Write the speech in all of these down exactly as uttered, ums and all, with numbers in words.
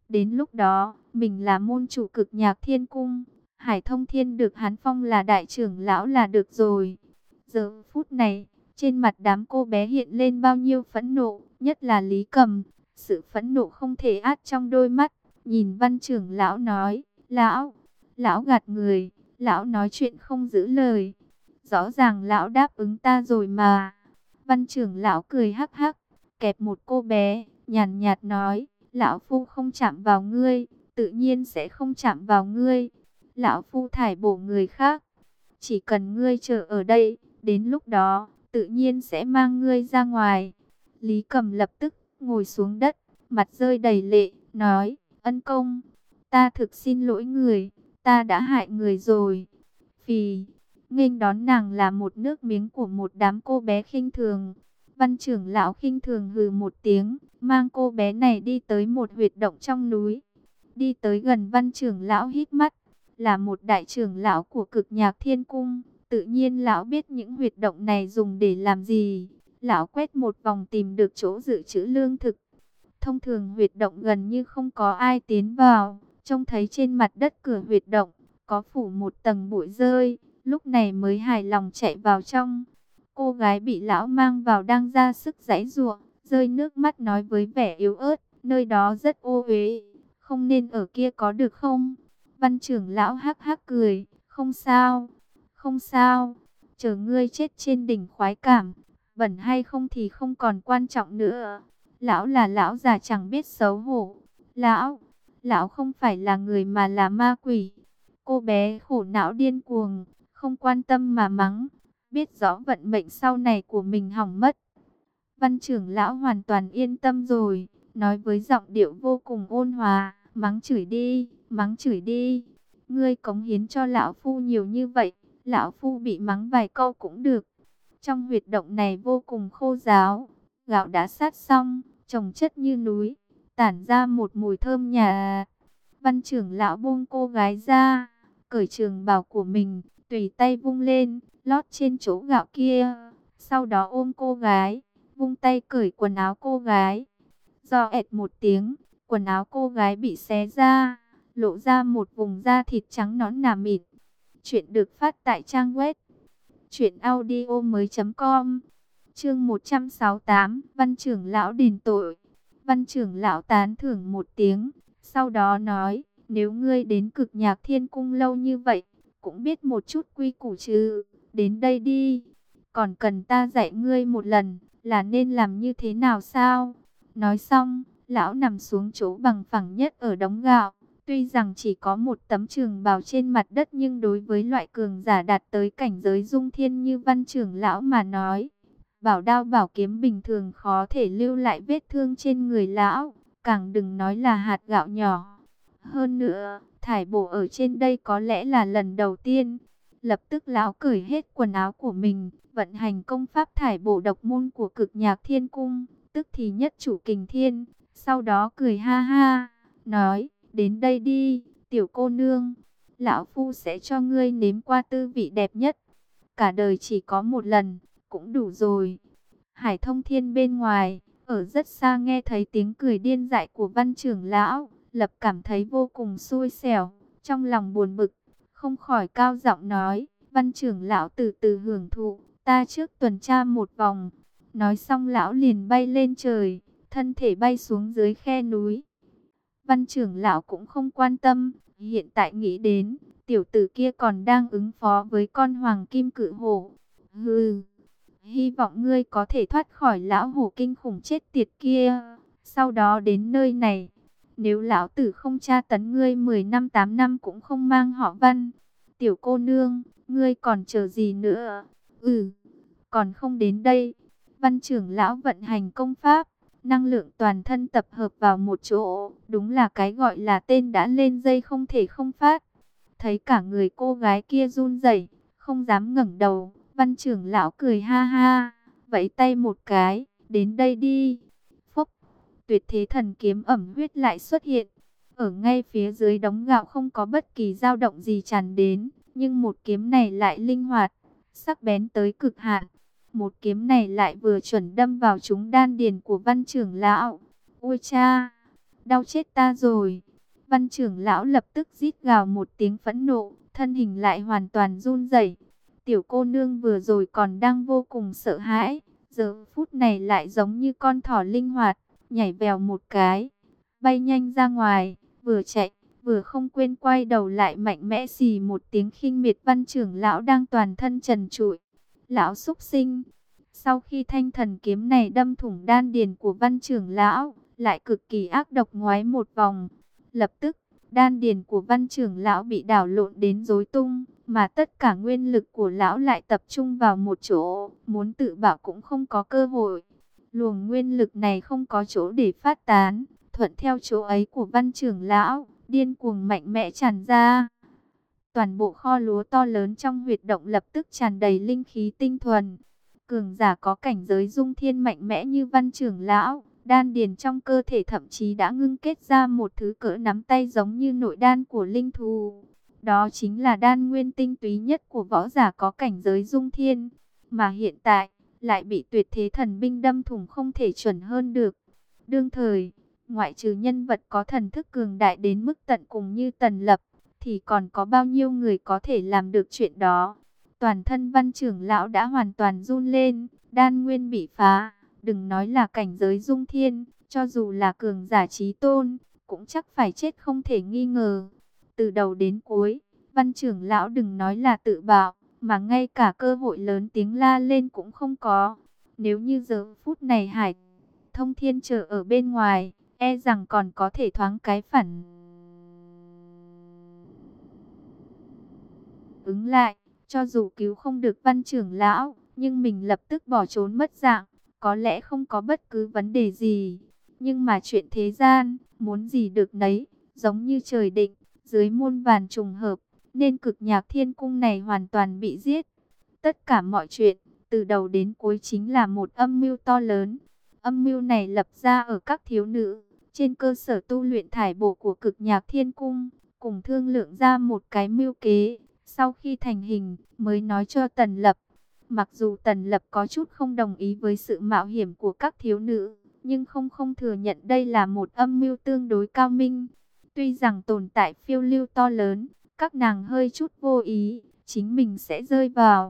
Đến lúc đó, mình là môn chủ Cực Nhạc Thiên Cung, Hải Thông Thiên được hắn phong là đại trưởng lão là được rồi. Giờ phút này, trên mặt đám cô bé hiện lên bao nhiêu phẫn nộ, nhất là Lý Cầm. Sự phẫn nộ không thể át trong đôi mắt, nhìn Văn trưởng lão nói, lão, lão gạt người, lão nói chuyện không giữ lời. Rõ ràng lão đáp ứng ta rồi mà. Văn trưởng lão cười hắc hắc, kẹp một cô bé, nhàn nhạt nói, lão phu không chạm vào ngươi, tự nhiên sẽ không chạm vào ngươi. Lão phu thải bổ người khác, chỉ cần ngươi chờ ở đây, đến lúc đó, tự nhiên sẽ mang ngươi ra ngoài. Lý Cầm lập tức ngồi xuống đất, mặt rơi đầy lệ, nói, ân công, ta thực xin lỗi người, ta đã hại người rồi. Phì, nghênh đón nàng là một nước miếng của một đám cô bé khinh thường. Văn trưởng lão khinh thường hừ một tiếng, mang cô bé này đi tới một huyệt động trong núi. Đi tới gần văn trưởng lão hít mắt, là một đại trưởng lão của Cực Nhạc Thiên Cung. Tự nhiên lão biết những huyệt động này dùng để làm gì. Lão quét một vòng tìm được chỗ dự trữ lương thực. Thông thường huyệt động gần như không có ai tiến vào. Trông thấy trên mặt đất cửa huyệt động, có phủ một tầng bụi rơi. Lúc này mới hài lòng chạy vào trong. Cô gái bị lão mang vào đang ra sức giãy giụa, rơi nước mắt nói với vẻ yếu ớt, nơi đó rất ô uế, không nên ở kia có được không? Văn trưởng lão hắc hắc cười, không sao, không sao, chờ ngươi chết trên đỉnh khoái cảm, bẩn hay không thì không còn quan trọng nữa. Lão là lão già chẳng biết xấu hổ. Lão, lão không phải là người mà là ma quỷ. Cô bé khổ não điên cuồng, không quan tâm mà mắng, biết rõ vận mệnh sau này của mình hỏng mất. Văn trưởng lão hoàn toàn yên tâm rồi, nói với giọng điệu vô cùng ôn hòa, mắng chửi đi, mắng chửi đi. Ngươi cống hiến cho lão phu nhiều như vậy, lão phu bị mắng vài câu cũng được. Trong huyệt động này vô cùng khô ráo, gạo đã sát xong, trồng chất như núi, tản ra một mùi thơm nhà. Văn trưởng lão buông cô gái ra, cởi trường bào của mình, tùy tay vung lên, lót trên chỗ gạo kia. Sau đó ôm cô gái, vung tay cởi quần áo cô gái. Do ẹt một tiếng, quần áo cô gái bị xé ra, lộ ra một vùng da thịt trắng nõn nà mịn. Chuyện được phát tại trang web truyện audio mới chấm com. Chương một trăm sáu mươi tám, Văn trưởng lão đền tội. Văn trưởng lão tán thưởng một tiếng, sau đó nói, nếu ngươi đến Cực Nhạc Thiên Cung lâu như vậy, cũng biết một chút quy củ chứ, đến đây đi. Còn cần ta dạy ngươi một lần, là nên làm như thế nào sao? Nói xong, lão nằm xuống chỗ bằng phẳng nhất ở đống gạo. Tuy rằng chỉ có một tấm trường bào trên mặt đất, nhưng đối với loại cường giả đạt tới cảnh giới dung thiên như văn trưởng lão mà nói, bảo đao bảo kiếm bình thường khó thể lưu lại vết thương trên người lão, càng đừng nói là hạt gạo nhỏ. Hơn nữa, thải bổ ở trên đây có lẽ là lần đầu tiên. Lập tức lão cởi hết quần áo của mình, vận hành công pháp thải bổ độc môn của Cực Nhạc Thiên Cung, tức thì nhất chủ kình thiên. Sau đó cười ha ha, nói, đến đây đi, tiểu cô nương, lão phu sẽ cho ngươi nếm qua tư vị đẹp nhất. Cả đời chỉ có một lần, cũng đủ rồi. Hải Thông Thiên bên ngoài, ở rất xa nghe thấy tiếng cười điên dại của văn trưởng lão, lập cảm thấy vô cùng xui xẻo, trong lòng buồn bực, không khỏi cao giọng nói, văn trưởng lão từ từ hưởng thụ, ta trước tuần tra một vòng. Nói xong lão liền bay lên trời, thân thể bay xuống dưới khe núi. Văn trưởng lão cũng không quan tâm, hiện tại nghĩ đến, tiểu tử kia còn đang ứng phó với con hoàng kim cự hổ. Hừ, hy vọng ngươi có thể thoát khỏi lão hổ kinh khủng chết tiệt kia, sau đó đến nơi này. Nếu lão tử không tra tấn ngươi mười năm tám năm cũng không mang họ Văn. Tiểu cô nương, ngươi còn chờ gì nữa? Ừ, còn không đến đây. Văn trưởng lão vận hành công pháp, năng lượng toàn thân tập hợp vào một chỗ, đúng là cái gọi là tên đã lên dây không thể không phát. Thấy cả người cô gái kia run rẩy, không dám ngẩng đầu, văn trưởng lão cười ha ha, vẫy tay một cái, đến đây đi. Phúc, tuyệt thế thần kiếm ẩm huyết lại xuất hiện. Ở ngay phía dưới đống gạo không có bất kỳ dao động gì tràn đến, nhưng một kiếm này lại linh hoạt, sắc bén tới cực hạn. Một kiếm này lại vừa chuẩn đâm vào trúng đan điền của văn trưởng lão. Ôi cha! đau chết ta rồi. Văn trưởng lão lập tức rít gào một tiếng phẫn nộ, thân hình lại hoàn toàn run rẩy. Tiểu cô nương vừa rồi còn đang vô cùng sợ hãi, giờ phút này lại giống như con thỏ linh hoạt, nhảy vèo một cái, bay nhanh ra ngoài, vừa chạy, vừa không quên quay đầu lại mạnh mẽ xì một tiếng khinh miệt văn trưởng lão đang toàn thân trần trụi. Lão súc sinh! Sau khi thanh thần kiếm này đâm thủng đan điền của văn trưởng lão, lại cực kỳ ác độc ngoái một vòng. Lập tức, đan điền của văn trưởng lão bị đảo lộn đến rối tung, mà tất cả nguyên lực của lão lại tập trung vào một chỗ, muốn tự bảo cũng không có cơ hội. Luồng nguyên lực này không có chỗ để phát tán, thuận theo chỗ ấy của văn trưởng lão, điên cuồng mạnh mẽ tràn ra. Toàn bộ kho lúa to lớn trong huyệt động lập tức tràn đầy linh khí tinh thuần. Cường giả có cảnh giới dung thiên mạnh mẽ như văn trưởng lão, đan điền trong cơ thể thậm chí đã ngưng kết ra một thứ cỡ nắm tay giống như nội đan của linh thú. Đó chính là đan nguyên tinh túy nhất của võ giả có cảnh giới dung thiên, mà hiện tại lại bị tuyệt thế thần binh đâm thủng không thể chuẩn hơn được. Đương thời, ngoại trừ nhân vật có thần thức cường đại đến mức tận cùng như Tần Lập, thì còn có bao nhiêu người có thể làm được chuyện đó. Toàn thân văn trưởng lão đã hoàn toàn run lên, đan nguyên bị phá, đừng nói là cảnh giới dung thiên, cho dù là cường giả chí tôn, cũng chắc phải chết không thể nghi ngờ. Từ đầu đến cuối, văn trưởng lão đừng nói là tự bạo, mà ngay cả cơ hội lớn tiếng la lên cũng không có. Nếu như giờ phút này Hải Thông Thiên chờ ở bên ngoài, e rằng còn có thể thoáng cái phản ứng lại. Cho dù cứu không được văn trưởng lão, nhưng mình lập tức bỏ trốn mất dạng, có lẽ không có bất cứ vấn đề gì. Nhưng mà chuyện thế gian, muốn gì được nấy, giống như trời định, dưới muôn vàn trùng hợp, nên cực nhạc thiên cung này hoàn toàn bị giết. Tất cả mọi chuyện, từ đầu đến cuối chính là một âm mưu to lớn. Âm mưu này lập ra ở các thiếu nữ, trên cơ sở tu luyện thải bổ của cực nhạc thiên cung, cùng thương lượng ra một cái mưu kế. Sau khi thành hình, mới nói cho Tần Lập. Mặc dù Tần Lập có chút không đồng ý với sự mạo hiểm của các thiếu nữ, nhưng không không thừa nhận đây là một âm mưu tương đối cao minh. Tuy rằng tồn tại phiêu lưu to lớn, các nàng hơi chút vô ý, chính mình sẽ rơi vào.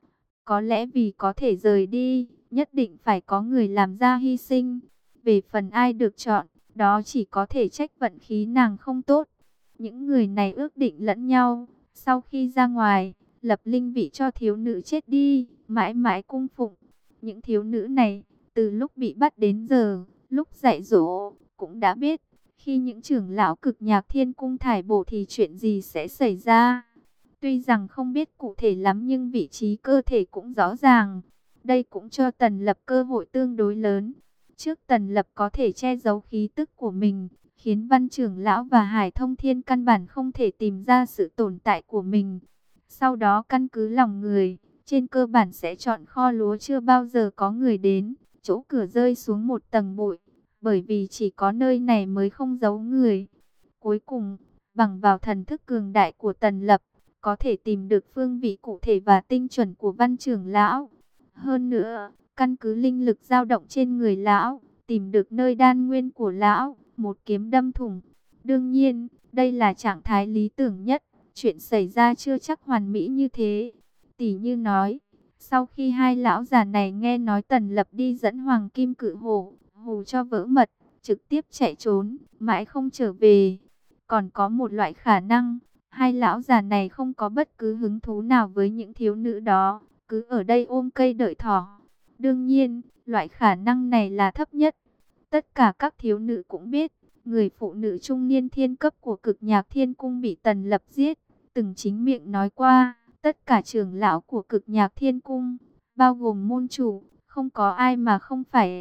Có lẽ vì có thể rời đi, nhất định phải có người làm ra hy sinh. Về phần ai được chọn, đó chỉ có thể trách vận khí nàng không tốt. Những người này ước định lẫn nhau. Sau khi ra ngoài, lập linh vị cho thiếu nữ chết đi, mãi mãi cung phụng. Những thiếu nữ này, từ lúc bị bắt đến giờ, lúc dạy dỗ, cũng đã biết, khi những trưởng lão cực nhạc thiên cung thải bổ thì chuyện gì sẽ xảy ra. Tuy rằng không biết cụ thể lắm nhưng vị trí cơ thể cũng rõ ràng. Đây cũng cho Tần Lập cơ hội tương đối lớn. Trước Tần Lập có thể che giấu khí tức của mình, khiến văn trưởng lão và Hải Thông Thiên căn bản không thể tìm ra sự tồn tại của mình. Sau đó căn cứ lòng người, trên cơ bản sẽ chọn kho lúa chưa bao giờ có người đến, chỗ cửa rơi xuống một tầng bụi, bởi vì chỉ có nơi này mới không giấu người. Cuối cùng, bằng vào thần thức cường đại của Tần Lập, có thể tìm được phương vị cụ thể và tinh chuẩn của văn trưởng lão. Hơn nữa, căn cứ linh lực dao động trên người lão, tìm được nơi đan nguyên của lão, một kiếm đâm thủng. Đương nhiên, đây là trạng thái lý tưởng nhất, chuyện xảy ra chưa chắc hoàn mỹ như thế. Tỷ như nói, sau khi hai lão già này nghe nói Tần Lập đi dẫn Hoàng Kim Cự Hổ, hù cho vỡ mật, trực tiếp chạy trốn, mãi không trở về. Còn có một loại khả năng, hai lão già này không có bất cứ hứng thú nào với những thiếu nữ đó, cứ ở đây ôm cây đợi thỏ. Đương nhiên, loại khả năng này là thấp nhất. Tất cả các thiếu nữ cũng biết, người phụ nữ trung niên thiên cấp của cực nhạc thiên cung bị Tần Lập giết, từng chính miệng nói qua, tất cả trưởng lão của cực nhạc thiên cung, bao gồm môn chủ, không có ai mà không phải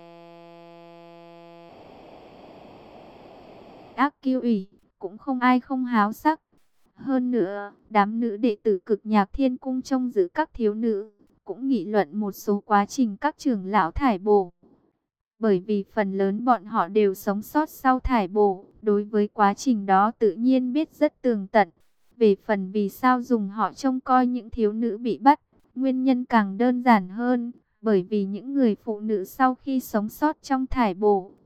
ác kiêu ủy, cũng không ai không háo sắc. Hơn nữa, đám nữ đệ tử cực nhạc thiên cung trông giữ các thiếu nữ, cũng nghị luận một số quá trình các trưởng lão thải bổ. Bởi vì phần lớn bọn họ đều sống sót sau thải bổ, đối với quá trình đó tự nhiên biết rất tường tận. Về phần vì sao dùng họ trông coi những thiếu nữ bị bắt, nguyên nhân càng đơn giản hơn, bởi vì những người phụ nữ sau khi sống sót trong thải bổ,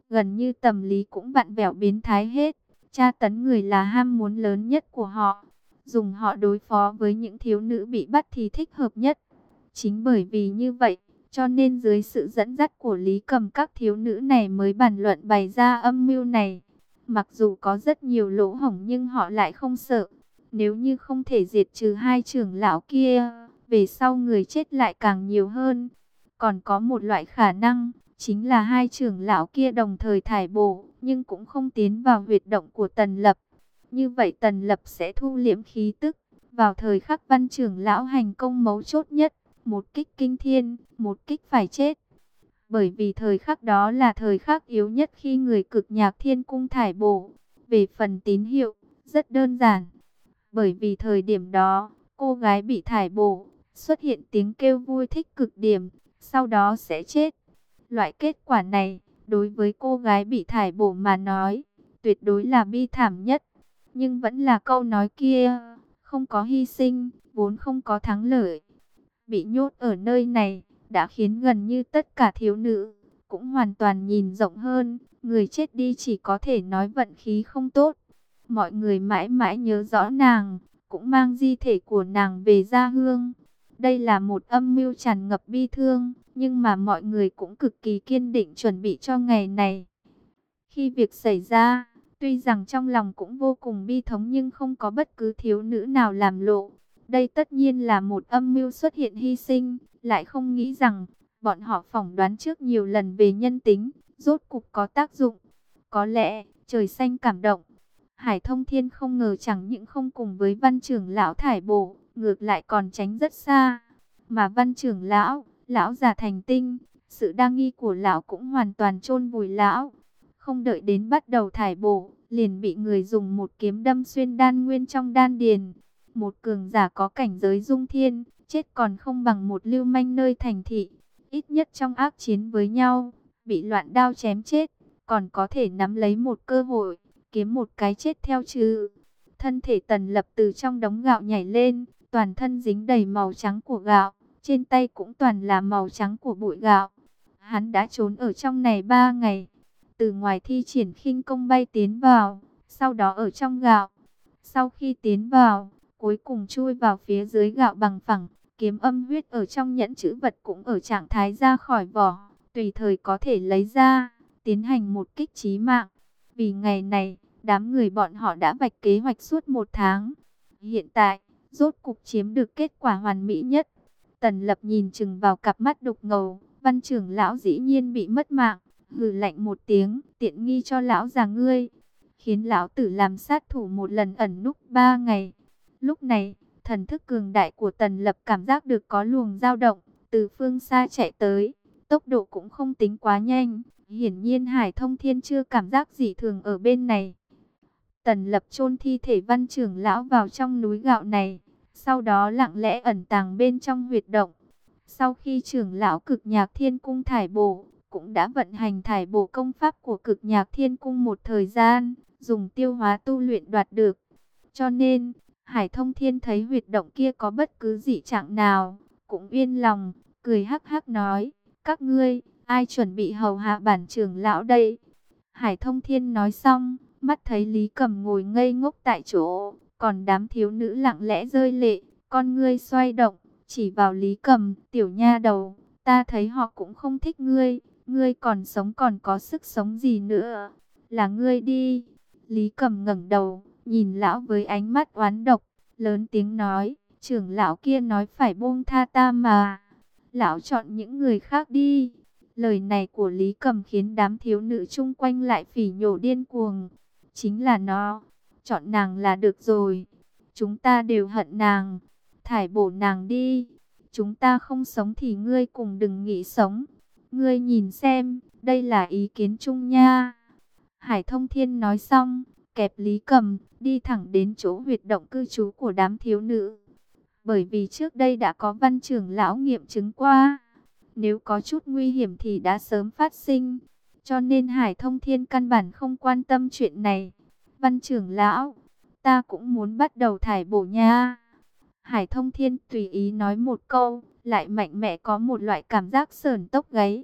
gần như tâm lý cũng vặn vẹo biến thái hết. Tra tấn người là ham muốn lớn nhất của họ, dùng họ đối phó với những thiếu nữ bị bắt thì thích hợp nhất. Chính bởi vì như vậy, cho nên dưới sự dẫn dắt của Lý Cầm, các thiếu nữ này mới bàn luận bày ra âm mưu này. Mặc dù có rất nhiều lỗ hổng nhưng họ lại không sợ. Nếu như không thể diệt trừ hai trưởng lão kia, về sau người chết lại càng nhiều hơn. Còn có một loại khả năng, chính là hai trưởng lão kia đồng thời thải bổ, nhưng cũng không tiến vào huyệt động của Tần Lập. Như vậy Tần Lập sẽ thu liễm khí tức, vào thời khắc văn trưởng lão hành công mấu chốt nhất, một kích kinh thiên, một kích phải chết. Bởi vì thời khắc đó là thời khắc yếu nhất khi người Cực Nhạc Thiên Cung thải bổ. Về phần tín hiệu, rất đơn giản. Bởi vì thời điểm đó, cô gái bị thải bổ, xuất hiện tiếng kêu vui thích cực điểm, sau đó sẽ chết. Loại kết quả này, đối với cô gái bị thải bổ mà nói, tuyệt đối là bi thảm nhất. Nhưng vẫn là câu nói kia, không có hy sinh, vốn không có thắng lợi. Bị nhốt ở nơi này, đã khiến gần như tất cả thiếu nữ, cũng hoàn toàn nhìn rộng hơn. Người chết đi chỉ có thể nói vận khí không tốt. Mọi người mãi mãi nhớ rõ nàng, cũng mang di thể của nàng về gia hương. Đây là một âm mưu tràn ngập bi thương, nhưng mà mọi người cũng cực kỳ kiên định chuẩn bị cho ngày này. Khi việc xảy ra, tuy rằng trong lòng cũng vô cùng bi thống nhưng không có bất cứ thiếu nữ nào làm lộ. Đây tất nhiên là một âm mưu xuất hiện hy sinh, lại không nghĩ rằng bọn họ phỏng đoán trước nhiều lần về nhân tính, rốt cục có tác dụng. Có lẽ, trời xanh cảm động. Hải Thông Thiên không ngờ chẳng những không cùng với văn trưởng lão thải bổ, ngược lại còn tránh rất xa. Mà văn trưởng lão, lão già thành tinh, sự đa nghi của lão cũng hoàn toàn chôn vùi lão. Không đợi đến bắt đầu thải bổ, liền bị người dùng một kiếm đâm xuyên đan nguyên trong đan điền. Một cường giả có cảnh giới dung thiên, chết còn không bằng một lưu manh nơi thành thị. Ít nhất trong ác chiến với nhau, bị loạn đao chém chết, còn có thể nắm lấy một cơ hội, kiếm một cái chết theo chứ. Thân thể Tần Lập từ trong đống gạo nhảy lên, toàn thân dính đầy màu trắng của gạo, trên tay cũng toàn là màu trắng của bụi gạo. Hắn đã trốn ở trong này ba ngày, từ ngoài thi triển khinh công bay tiến vào, sau đó ở trong gạo. Sau khi tiến vào, cuối cùng chui vào phía dưới gạo bằng phẳng, kiếm âm huyết ở trong nhẫn chữ vật cũng ở trạng thái ra khỏi vỏ, tùy thời có thể lấy ra, tiến hành một kích chí mạng. Vì ngày này, đám người bọn họ đã vạch kế hoạch suốt một tháng. Hiện tại, rốt cục chiếm được kết quả hoàn mỹ nhất. Tần Lập nhìn chừng vào cặp mắt đục ngầu, văn trưởng lão dĩ nhiên bị mất mạng, hừ lạnh một tiếng, tiện nghi cho lão già ngươi. Khiến lão tử làm sát thủ một lần ẩn núp ba ngày. Lúc này, thần thức cường đại của Tần Lập cảm giác được có luồng dao động, từ phương xa chạy tới, tốc độ cũng không tính quá nhanh. Hiển nhiên Hải Thông Thiên chưa cảm giác gì thường ở bên này. Tần Lập chôn thi thể văn trưởng lão vào trong núi gạo này, sau đó lặng lẽ ẩn tàng bên trong huyệt động. Sau khi trưởng lão Cực Nhạc Thiên Cung thải bổ, cũng đã vận hành thải bổ công pháp của Cực Nhạc Thiên Cung một thời gian, dùng tiêu hóa tu luyện đoạt được. Cho nên, Hải Thông Thiên thấy huyệt động kia có bất cứ dị trạng nào, cũng yên lòng, cười hắc hắc nói, các ngươi, ai chuẩn bị hầu hạ bản trưởng lão đây? Hải Thông Thiên nói xong, mắt thấy Lý Cầm ngồi ngây ngốc tại chỗ, còn đám thiếu nữ lặng lẽ rơi lệ, con ngươi xoay động, chỉ vào Lý Cầm, tiểu nha đầu, ta thấy họ cũng không thích ngươi, ngươi còn sống còn có sức sống gì nữa, là ngươi đi. Lý Cầm ngẩng đầu, nhìn lão với ánh mắt oán độc, lớn tiếng nói, trưởng lão kia nói phải buông tha ta mà, lão chọn những người khác đi. Lời này của Lý Cầm khiến đám thiếu nữ chung quanh lại phỉ nhổ điên cuồng. Chính là nó, chọn nàng là được rồi. Chúng ta đều hận nàng, thải bổ nàng đi. Chúng ta không sống thì ngươi cùng đừng nghĩ sống. Ngươi nhìn xem, đây là ý kiến chung nha. Hải Thông Thiên nói xong, kẹp Lý Cầm, đi thẳng đến chỗ huyệt động cư trú của đám thiếu nữ. Bởi vì trước đây đã có văn trưởng lão nghiệm chứng qua, nếu có chút nguy hiểm thì đã sớm phát sinh. Cho nên Hải Thông Thiên căn bản không quan tâm chuyện này. Văn trưởng lão, ta cũng muốn bắt đầu thải bổ nha. Hải Thông Thiên tùy ý nói một câu, lại mạnh mẽ có một loại cảm giác sởn tóc gáy.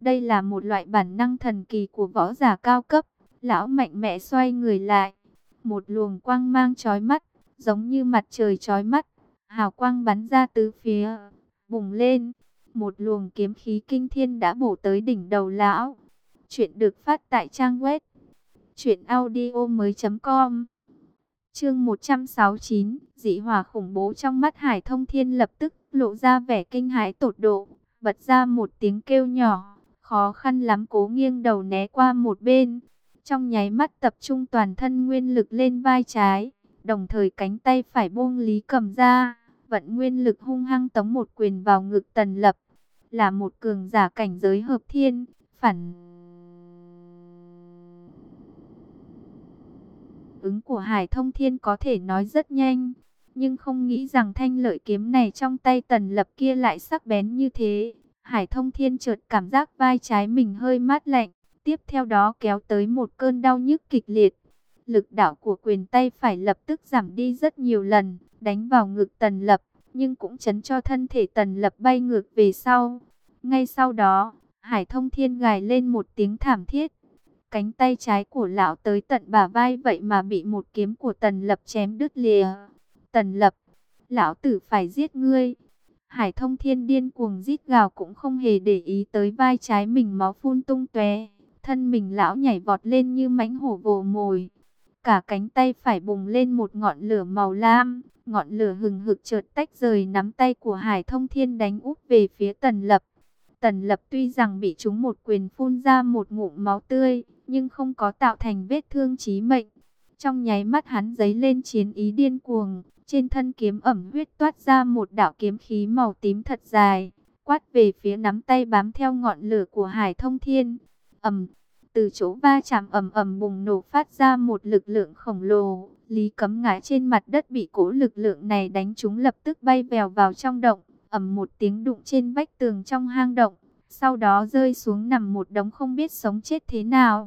Đây là một loại bản năng thần kỳ của võ giả cao cấp. Lão mạnh mẽ xoay người lại. Một luồng quang mang chói mắt, giống như mặt trời chói mắt. Hào quang bắn ra tứ phía, bùng lên. Một luồng kiếm khí kinh thiên đã bổ tới đỉnh đầu lão. Chuyện được phát tại trang web truyện audio mới chấm com. Chương một trăm sáu mươi chín, dị hỏa khủng bố. Trong mắt Hải Thông Thiên lập tức lộ ra vẻ kinh hãi tột độ, bật ra một tiếng kêu nhỏ, khó khăn lắm cố nghiêng đầu né qua một bên. Trong nháy mắt tập trung toàn thân nguyên lực lên vai trái, đồng thời cánh tay phải buông Lý Cầm ra, vận nguyên lực hung hăng tống một quyền vào ngực Tần Lập. Là một cường giả cảnh giới hợp thiên, phản ứng của Hải Thông Thiên có thể nói rất nhanh, nhưng không nghĩ rằng thanh lợi kiếm này trong tay Tần Lập kia lại sắc bén như thế. Hải Thông Thiên chợt cảm giác vai trái mình hơi mát lạnh, tiếp theo đó kéo tới một cơn đau nhức kịch liệt. Lực đạo của quyền tay phải lập tức giảm đi rất nhiều lần, đánh vào ngực Tần Lập, nhưng cũng chấn cho thân thể Tần Lập bay ngược về sau. Ngay sau đó, Hải Thông Thiên gào lên một tiếng thảm thiết. Cánh tay trái của lão tới tận bả vai vậy mà bị một kiếm của Tần Lập chém đứt lìa. Tần Lập, lão tử phải giết ngươi. Hải Thông Thiên điên cuồng rít gào, cũng không hề để ý tới vai trái mình máu phun tung tóe. Thân mình lão nhảy vọt lên như mãnh hổ vồ mồi. Cả cánh tay phải bùng lên một ngọn lửa màu lam. Ngọn lửa hừng hực chợt tách rời nắm tay của Hải Thông Thiên đánh úp về phía Tần Lập. Tần Lập tuy rằng bị trúng một quyền phun ra một ngụm máu tươi, nhưng không có tạo thành vết thương chí mệnh. Trong nháy mắt hắn giấy lên chiến ý điên cuồng, trên thân kiếm ẩm huyết toát ra một đạo kiếm khí màu tím thật dài, quát về phía nắm tay bám theo ngọn lửa của Hải Thông Thiên. Ầm, từ chỗ va chạm ầm ầm bùng nổ phát ra một lực lượng khổng lồ. Lý Cấm ngã trên mặt đất bị cỗ lực lượng này đánh trúng, lập tức bay vèo vào trong động, ầm một tiếng đụng trên vách tường trong hang động, sau đó rơi xuống nằm một đống không biết sống chết thế nào.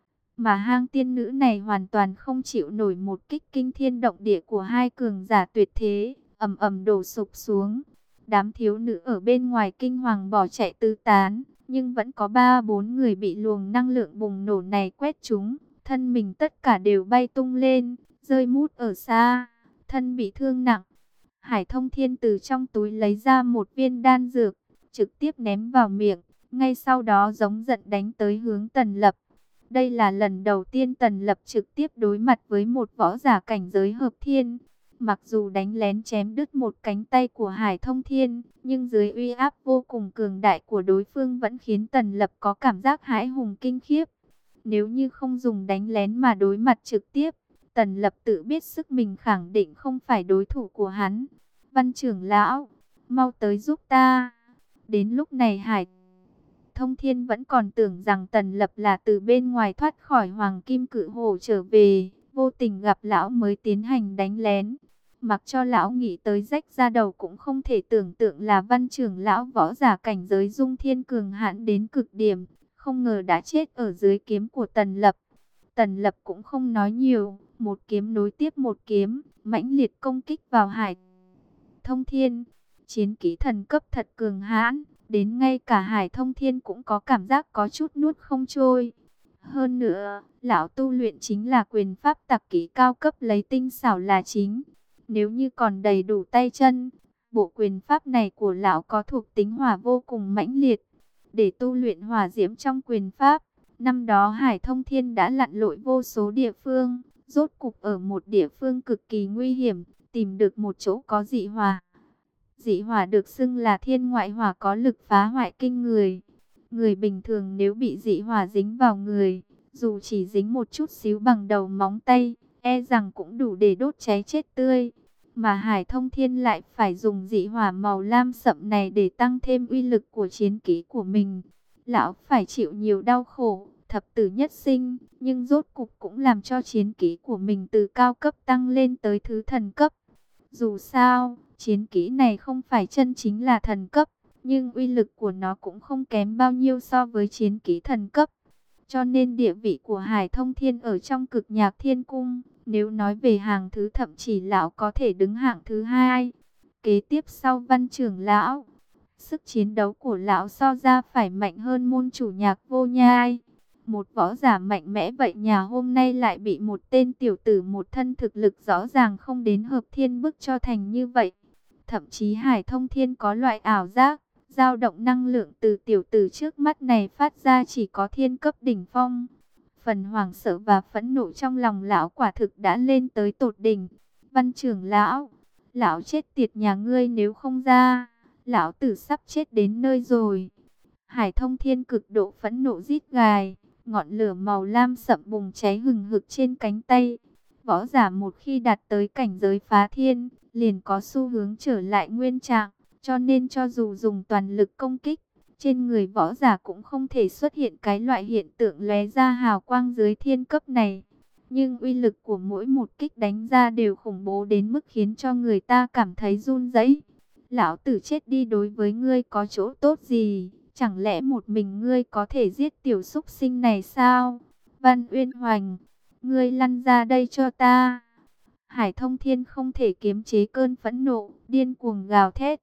Mà hang tiên nữ này hoàn toàn không chịu nổi một kích kinh thiên động địa của hai cường giả tuyệt thế, ầm ầm đổ sụp xuống. Đám thiếu nữ ở bên ngoài kinh hoàng bỏ chạy tứ tán, nhưng vẫn có ba bốn người bị luồng năng lượng bùng nổ này quét trúng, thân mình tất cả đều bay tung lên, rơi mút ở xa, thân bị thương nặng. Hải Thông Thiên từ trong túi lấy ra một viên đan dược, trực tiếp ném vào miệng, ngay sau đó giống giận đánh tới hướng Tần Lập. Đây là lần đầu tiên Tần Lập trực tiếp đối mặt với một võ giả cảnh giới hợp thiên. Mặc dù đánh lén chém đứt một cánh tay của Hải Thông Thiên, nhưng dưới uy áp vô cùng cường đại của đối phương vẫn khiến Tần Lập có cảm giác hãi hùng kinh khiếp. Nếu như không dùng đánh lén mà đối mặt trực tiếp, Tần Lập tự biết sức mình khẳng định không phải đối thủ của hắn. Văn trưởng lão, mau tới giúp ta. Đến lúc này Hải Thông Thiên vẫn còn tưởng rằng Tần Lập là từ bên ngoài thoát khỏi Hoàng Kim Cự Hổ trở về, vô tình gặp lão mới tiến hành đánh lén. Mặc cho lão nghĩ tới rách da đầu cũng không thể tưởng tượng là Văn trưởng lão võ giả cảnh giới dung thiên cường hãn đến cực điểm, không ngờ đã chết ở dưới kiếm của Tần Lập. Tần Lập cũng không nói nhiều, một kiếm nối tiếp một kiếm, mãnh liệt công kích vào Hải Thông Thiên. Chiến kỹ thần cấp thật cường hãn, đến ngay cả Hải Thông Thiên cũng có cảm giác có chút nuốt không trôi. Hơn nữa, lão tu luyện chính là quyền pháp tặc kỹ cao cấp lấy tinh xảo là chính. Nếu như còn đầy đủ tay chân, bộ quyền pháp này của lão có thuộc tính hỏa vô cùng mãnh liệt. Để tu luyện hỏa diễm trong quyền pháp, năm đó Hải Thông Thiên đã lặn lội vô số địa phương, rốt cục ở một địa phương cực kỳ nguy hiểm, tìm được một chỗ có dị hỏa. Dị hỏa được xưng là thiên ngoại hỏa, có lực phá hoại kinh người. Người bình thường nếu bị dị hỏa dính vào người, dù chỉ dính một chút xíu bằng đầu móng tay, e rằng cũng đủ để đốt cháy chết tươi. Mà Hải Thông Thiên lại phải dùng dị hỏa màu lam sậm này để tăng thêm uy lực của chiến kỹ của mình. Lão phải chịu nhiều đau khổ, thập tử nhất sinh, nhưng rốt cục cũng làm cho chiến kỹ của mình từ cao cấp tăng lên tới thứ thần cấp. Dù sao, chiến kỹ này không phải chân chính là thần cấp, nhưng uy lực của nó cũng không kém bao nhiêu so với chiến kỹ thần cấp. Cho nên địa vị của Hải Thông Thiên ở trong Cực Nhạc Thiên Cung, nếu nói về hàng thứ thậm chí lão có thể đứng hạng thứ hai. Kế tiếp sau Văn trưởng lão, Sức chiến đấu của lão so ra phải mạnh hơn môn chủ Nhạc Vô Nhai. Một võ giả mạnh mẽ vậy nhà hôm nay lại bị một tên tiểu tử một thân thực lực rõ ràng không đến hợp thiên bức cho thành như vậy. Thậm chí Hải Thông Thiên có loại ảo giác, dao động năng lượng từ tiểu tử trước mắt này phát ra chỉ có thiên cấp đỉnh phong. Phần hoảng sợ và phẫn nộ trong lòng lão quả thực đã lên tới tột đỉnh. Văn trưởng lão, lão chết tiệt nhà ngươi nếu không ra, lão tử sắp chết đến nơi rồi. Hải Thông Thiên cực độ phẫn nộ rít gào, ngọn lửa màu lam sậm bùng cháy hừng hực trên cánh tay. Võ giả một khi đạt tới cảnh giới phá thiên, liền có xu hướng trở lại nguyên trạng, cho nên cho dù dùng toàn lực công kích, trên người võ giả cũng không thể xuất hiện cái loại hiện tượng lóe ra hào quang dưới thiên cấp này. Nhưng uy lực của mỗi một kích đánh ra đều khủng bố đến mức khiến cho người ta cảm thấy run rẩy. Lão tử chết đi đối với ngươi có chỗ tốt gì? Chẳng lẽ một mình ngươi có thể giết tiểu súc sinh này sao? Văn Uyên Hoành, ngươi lăn ra đây cho ta. Hải Thông Thiên không thể kiềm chế cơn phẫn nộ, điên cuồng gào thét.